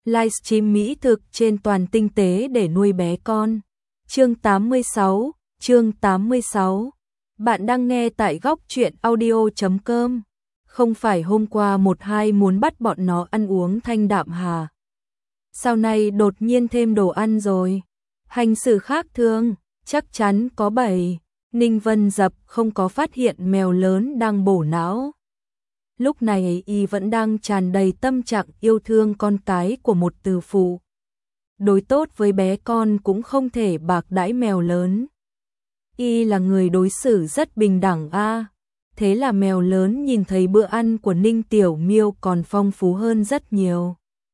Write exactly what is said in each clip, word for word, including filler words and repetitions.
livestream mỹ thực trên toàn tinh tế để nuôi bé con. Chương tám mươi sáu, chương tám mươi sáu. Bạn đang nghe tại góc truyện audio chấm com. Không phải hôm qua một hai muốn bắt bọn nó ăn uống thanh đạm hà. Sau này đột nhiên thêm đồ ăn rồi. Hành xử khác thường, chắc chắn có bẫy. Ninh Vân Dập không có phát hiện mèo lớn đang bổ não. Lúc này y vẫn đang tràn đầy tâm trạng yêu thương con cái của một từ phụ. Đối tốt với bé con cũng không thể bạc đãi mèo lớn. Y là người đối xử rất bình đẳng a. À. Thế là mèo lớn nhìn thấy bữa ăn của Ninh Tiểu Miêu còn phong phú hơn rất nhiều.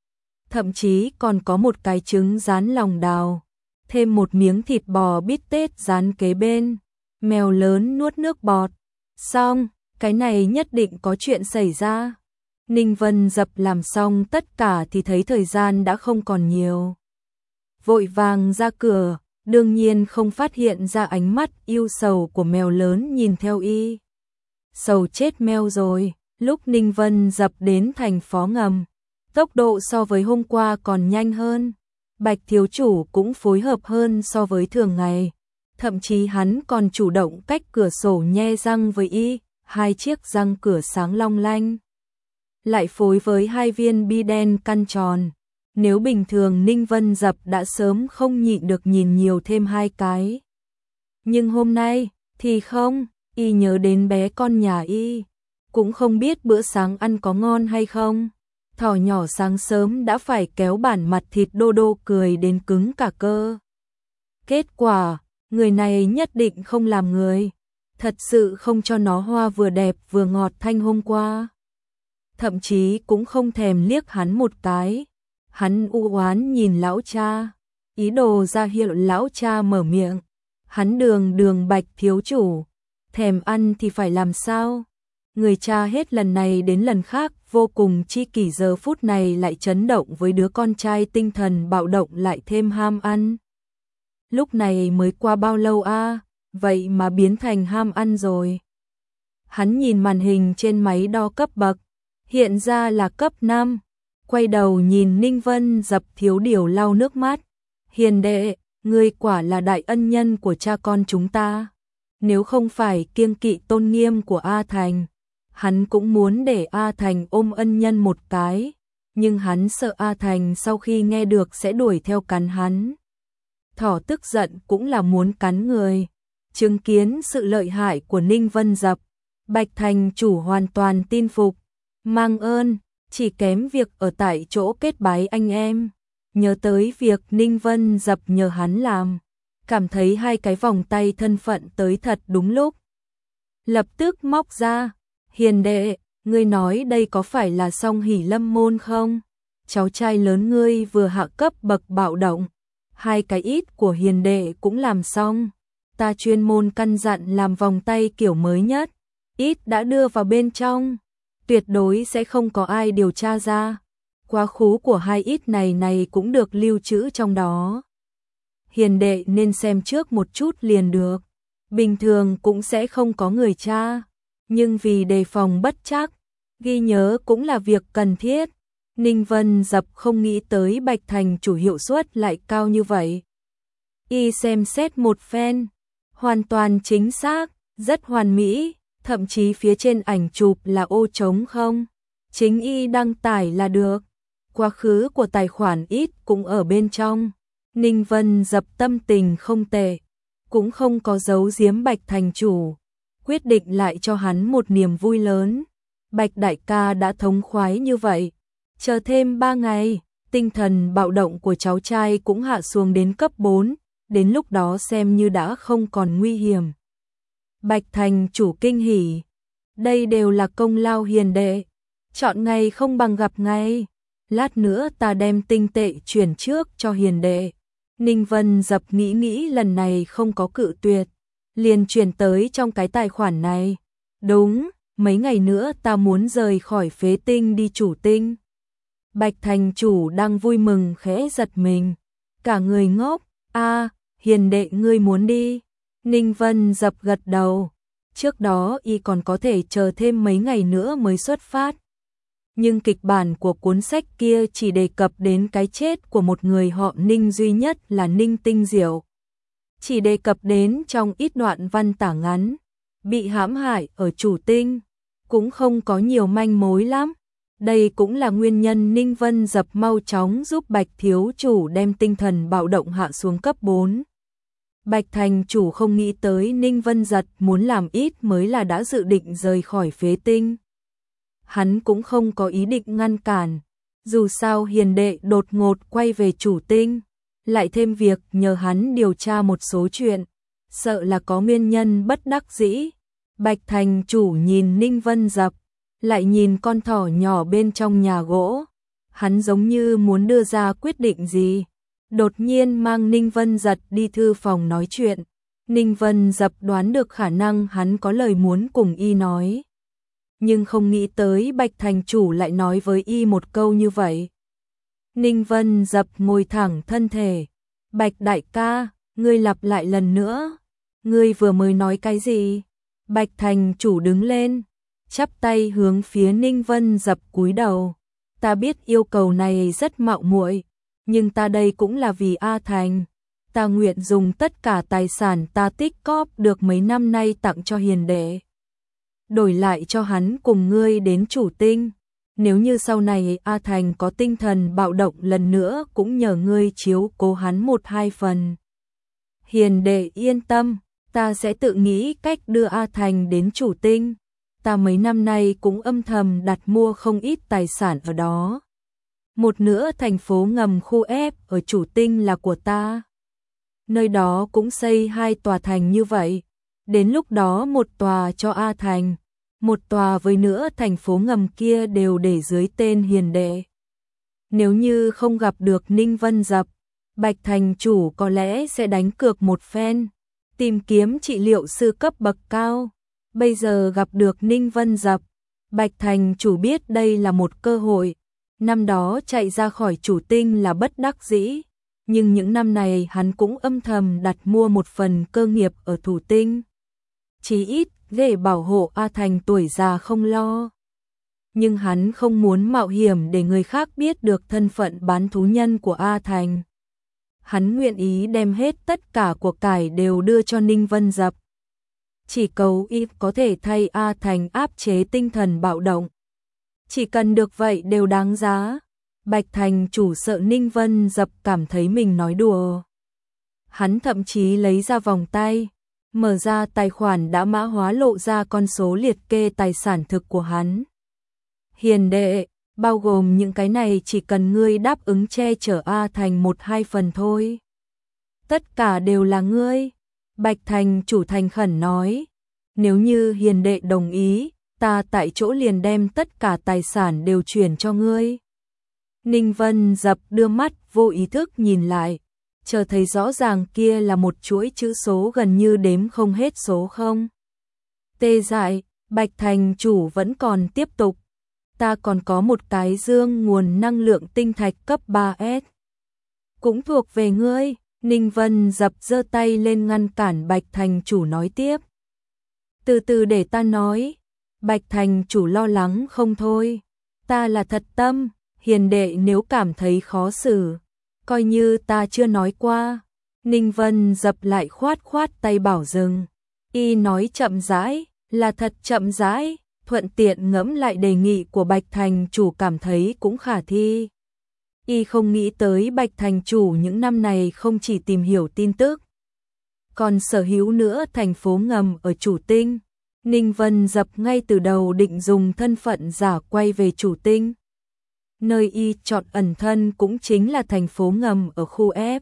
Thậm chí còn có một cái trứng rán lòng đào, thêm một miếng thịt bò bít tết rán kế bên. Mèo lớn nuốt nước bọt. Xong, cái này nhất định có chuyện xảy ra. Ninh Vân Dập làm xong tất cả thì thấy thời gian đã không còn nhiều. Vội vàng ra cửa, đương nhiên không phát hiện ra ánh mắt yêu sầu của mèo lớn nhìn theo y. Sầu chết meo rồi, lúc Ninh Vân Dập đến thành phố ngầm, tốc độ so với hôm qua còn nhanh hơn. Bạch thiếu chủ cũng phối hợp hơn so với thường ngày. Thậm chí hắn còn chủ động cách cửa sổ nhe răng với y, hai chiếc răng cửa sáng long lanh. Lại phối với hai viên bi đen căn tròn. Nếu bình thường Ninh Vân Dập đã sớm không nhịn được nhìn nhiều thêm hai cái. Nhưng hôm nay thì không, y nhớ đến bé con nhà y. Cũng không biết bữa sáng ăn có ngon hay không. Thỏ nhỏ sáng sớm đã phải kéo bản mặt thịt đô đô cười đến cứng cả cơ. Kết quả, người này nhất định không làm người. Thật sự không cho nó hoa vừa đẹp vừa ngọt thanh hôm qua. Thậm chí cũng không thèm liếc hắn một cái. Hắn u oán nhìn lão cha, ý đồ ra hiệu lão cha mở miệng. Hắn đường đường Bạch thiếu chủ, thèm ăn thì phải làm sao? Người cha hết lần này đến lần khác vô cùng chi kỷ, giờ phút này lại chấn động với đứa con trai tinh thần bạo động lại thêm ham ăn. Lúc này mới qua bao lâu a, à? Vậy mà biến thành ham ăn rồi. Hắn nhìn màn hình trên máy đo cấp bậc, hiện ra là cấp năm. Quay đầu nhìn Ninh Vân Dập thiếu điều lau nước mắt. Hiền đệ, ngươi quả là đại ân nhân của cha con chúng ta. Nếu không phải kiêng kỵ tôn nghiêm của A Thành, hắn cũng muốn để A Thành ôm ân nhân một cái. Nhưng hắn sợ A Thành sau khi nghe được sẽ đuổi theo cắn hắn. Thỏ tức giận cũng là muốn cắn người. Chứng kiến sự lợi hại của Ninh Vân Dập, Bạch thành chủ hoàn toàn tin phục. Mang ơn, chỉ kém việc ở tại chỗ kết bái anh em. Nhớ tới việc Ninh Vân Dập nhờ hắn làm, cảm thấy hai cái vòng tay thân phận tới thật đúng lúc. Lập tức móc ra, hiền đệ, ngươi nói đây có phải là Song Hỷ Lâm môn không? Cháu trai lớn ngươi vừa hạ cấp bậc bạo động. Hai cái ít của hiền đệ cũng làm xong. Ta chuyên môn căn dặn làm vòng tay kiểu mới nhất. Ít đã đưa vào bên trong. Tuyệt đối sẽ không có ai điều tra ra. Quá khứ của hai ít này này cũng được lưu trữ trong đó. Hiền đệ nên xem trước một chút liền được. Bình thường cũng sẽ không có người tra. Nhưng vì đề phòng bất chắc, ghi nhớ cũng là việc cần thiết. Ninh Vân Dập không nghĩ tới Bạch thành chủ hiệu suất lại cao như vậy. Y xem xét một phen, hoàn toàn chính xác, rất hoàn mỹ, thậm chí phía trên ảnh chụp là ô trống không. Chính y đăng tải là được. Quá khứ của tài khoản ít cũng ở bên trong. Ninh Vân Dập tâm tình không tệ, cũng không có giấu giếm Bạch thành chủ, quyết định lại cho hắn một niềm vui lớn. Bạch đại ca đã thống khoái như vậy, chờ thêm ba ngày, tinh thần bạo động của cháu trai cũng hạ xuống đến cấp bốn, đến lúc đó xem như đã không còn nguy hiểm. Bạch thành chủ kinh hỉ, đây đều là công lao hiền đệ, chọn ngày không bằng gặp ngày, lát nữa ta đem tinh tệ chuyển trước cho hiền đệ. Ninh Vân Dập nghĩ nghĩ lần này không có cự tuyệt, liền chuyển tới trong cái tài khoản này. Đúng, mấy ngày nữa ta muốn rời khỏi phế tinh đi chủ tinh. Bạch thành chủ đang vui mừng khẽ giật mình, cả người ngốc. A, hiền đệ ngươi muốn đi? Ninh Vân Dập gật đầu. Trước đó y còn có thể chờ thêm mấy ngày nữa mới xuất phát. Nhưng kịch bản của cuốn sách kia chỉ đề cập đến cái chết của một người họ Ninh duy nhất là Ninh Tinh Diệu. Chỉ đề cập đến trong ít đoạn văn tả ngắn, bị hãm hại ở Chủ Tinh, cũng không có nhiều manh mối lắm. Đây cũng là nguyên nhân Ninh Vân Dập mau chóng giúp Bạch thiếu chủ đem tinh thần bạo động hạ xuống cấp bốn. Bạch thành chủ không nghĩ tới Ninh Vân Giật muốn làm ít mới là đã dự định rời khỏi phế tinh. Hắn cũng không có ý định ngăn cản, dù sao hiền đệ đột ngột quay về Chủ Tinh, lại thêm việc nhờ hắn điều tra một số chuyện, sợ là có nguyên nhân bất đắc dĩ. Bạch thành chủ nhìn Ninh Vân Dập, lại nhìn con thỏ nhỏ bên trong nhà gỗ, hắn giống như muốn đưa ra quyết định gì. Đột nhiên mang Ninh Vân Giật đi thư phòng nói chuyện. Ninh Vân Dập đoán được khả năng hắn có lời muốn cùng y nói, nhưng không nghĩ tới Bạch thành chủ lại nói với y một câu như vậy. Ninh Vân Dập ngồi thẳng thân thể. Bạch đại ca, ngươi lặp lại lần nữa. Ngươi vừa mới nói cái gì? Bạch thành chủ đứng lên, chắp tay hướng phía Ninh Vân Dập cúi đầu. Ta biết yêu cầu này rất mạo muội, nhưng ta đây cũng là vì A Thành. Ta nguyện dùng tất cả tài sản ta tích cóp được mấy năm nay tặng cho hiền đệ, đổi lại cho hắn cùng ngươi đến Chủ Tinh. Nếu như sau này A Thành có tinh thần bạo động lần nữa cũng nhờ ngươi chiếu cố hắn một hai phần. Hiền đệ yên tâm, ta sẽ tự nghĩ cách đưa A Thành đến Chủ Tinh. Ta mấy năm nay cũng âm thầm đặt mua không ít tài sản ở đó. Một nửa thành phố ngầm khu F ở Chủ Tinh là của ta. Nơi đó cũng xây hai tòa thành như vậy. Đến lúc đó một tòa cho A Thành, một tòa với nữa thành phố ngầm kia đều để dưới tên hiền đệ. Nếu như không gặp được Ninh Vân Dập, Bạch thành chủ có lẽ sẽ đánh cược một phen, tìm kiếm trị liệu sư cấp bậc cao. Bây giờ gặp được Ninh Vân Dập, Bạch thành chủ biết đây là một cơ hội. Năm đó chạy ra khỏi Chủ Tinh là bất đắc dĩ, nhưng những năm này hắn cũng âm thầm đặt mua một phần cơ nghiệp ở Thủ Tinh. Chí ít để bảo hộ A Thành tuổi già không lo. Nhưng hắn không muốn mạo hiểm để người khác biết được thân phận bán thú nhân của A Thành. Hắn nguyện ý đem hết tất cả của cải đều đưa cho Ninh Vân Dập. Chỉ cầu y có thể thay A Thành áp chế tinh thần bạo động. Chỉ cần được vậy đều đáng giá. Bạch thành chủ sợ Ninh Vân Dập cảm thấy mình nói đùa. Hắn thậm chí lấy ra vòng tay, mở ra tài khoản đã mã hóa lộ ra con số liệt kê tài sản thực của hắn. Hiền đệ, bao gồm những cái này chỉ cần ngươi đáp ứng che chở A Thành một hai phần thôi. Tất cả đều là ngươi. Bạch thành chủ thành khẩn nói. Nếu như hiền đệ đồng ý, ta tại chỗ liền đem tất cả tài sản đều chuyển cho ngươi. Ninh Vân Dập đưa mắt vô ý thức nhìn lại, chờ thấy rõ ràng kia là một chuỗi chữ số gần như đếm không hết số không. Tê dại, Bạch thành chủ vẫn còn tiếp tục. Ta còn có một cái dương nguồn năng lượng tinh thạch cấp ba S. Cũng thuộc về ngươi. Ninh Vân Dập giơ tay lên ngăn cản Bạch thành chủ nói tiếp. Từ từ để ta nói. Bạch thành chủ lo lắng không thôi. Ta là thật tâm, hiền đệ nếu cảm thấy khó xử, coi như ta chưa nói qua. Ninh Vân Dập lại khoát khoát tay bảo dừng. Y nói chậm rãi, là thật chậm rãi, thuận tiện ngẫm lại đề nghị của Bạch thành chủ cảm thấy cũng khả thi. Y không nghĩ tới Bạch thành chủ những năm này không chỉ tìm hiểu tin tức, còn sở hữu nữa thành phố ngầm ở Chủ Tinh. Ninh Vân Dập ngay từ đầu định dùng thân phận giả quay về Chủ Tinh. Nơi y chọn ẩn thân cũng chính là thành phố ngầm ở khu F.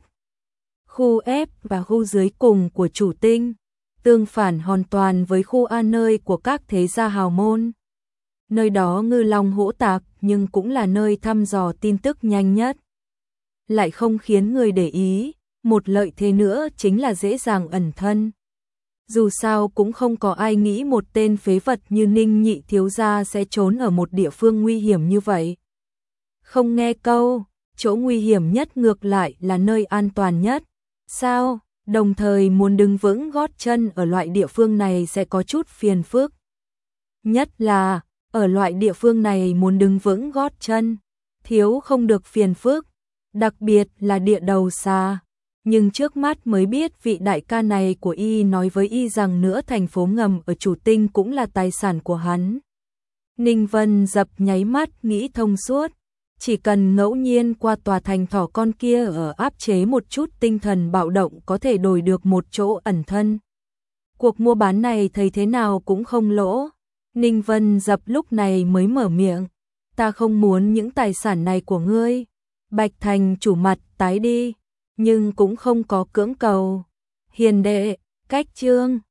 Khu F và khu dưới cùng của Chủ Tinh, tương phản hoàn toàn với khu A nơi của các thế gia hào môn. Nơi đó ngư long hỗn tạp nhưng cũng là nơi thăm dò tin tức nhanh nhất. Lại không khiến người để ý, một lợi thế nữa chính là dễ dàng ẩn thân. Dù sao cũng không có ai nghĩ một tên phế vật như Ninh nhị thiếu gia sẽ trốn ở một địa phương nguy hiểm như vậy. Không nghe câu, chỗ nguy hiểm nhất ngược lại là nơi an toàn nhất. Sao? Đồng thời muốn đứng vững gót chân ở loại địa phương này sẽ có chút phiền phức. Nhất là, ở loại địa phương này muốn đứng vững gót chân, thiếu không được phiền phức, đặc biệt là địa đầu xa. Nhưng trước mắt mới biết vị đại ca này của y nói với y rằng nửa thành phố ngầm ở Chủ Tinh cũng là tài sản của hắn. Ninh Vân Dập nháy mắt nghĩ thông suốt, chỉ cần ngẫu nhiên qua tòa thành thỏ con kia ở áp chế một chút tinh thần bạo động có thể đổi được một chỗ ẩn thân. Cuộc mua bán này thấy thế nào cũng không lỗ. Ninh Vân Dập lúc này mới mở miệng, ta không muốn những tài sản này của ngươi. Bạch Thành chủ mặt tái đi, nhưng cũng không có cưỡng cầu. Hiền đệ, cách chương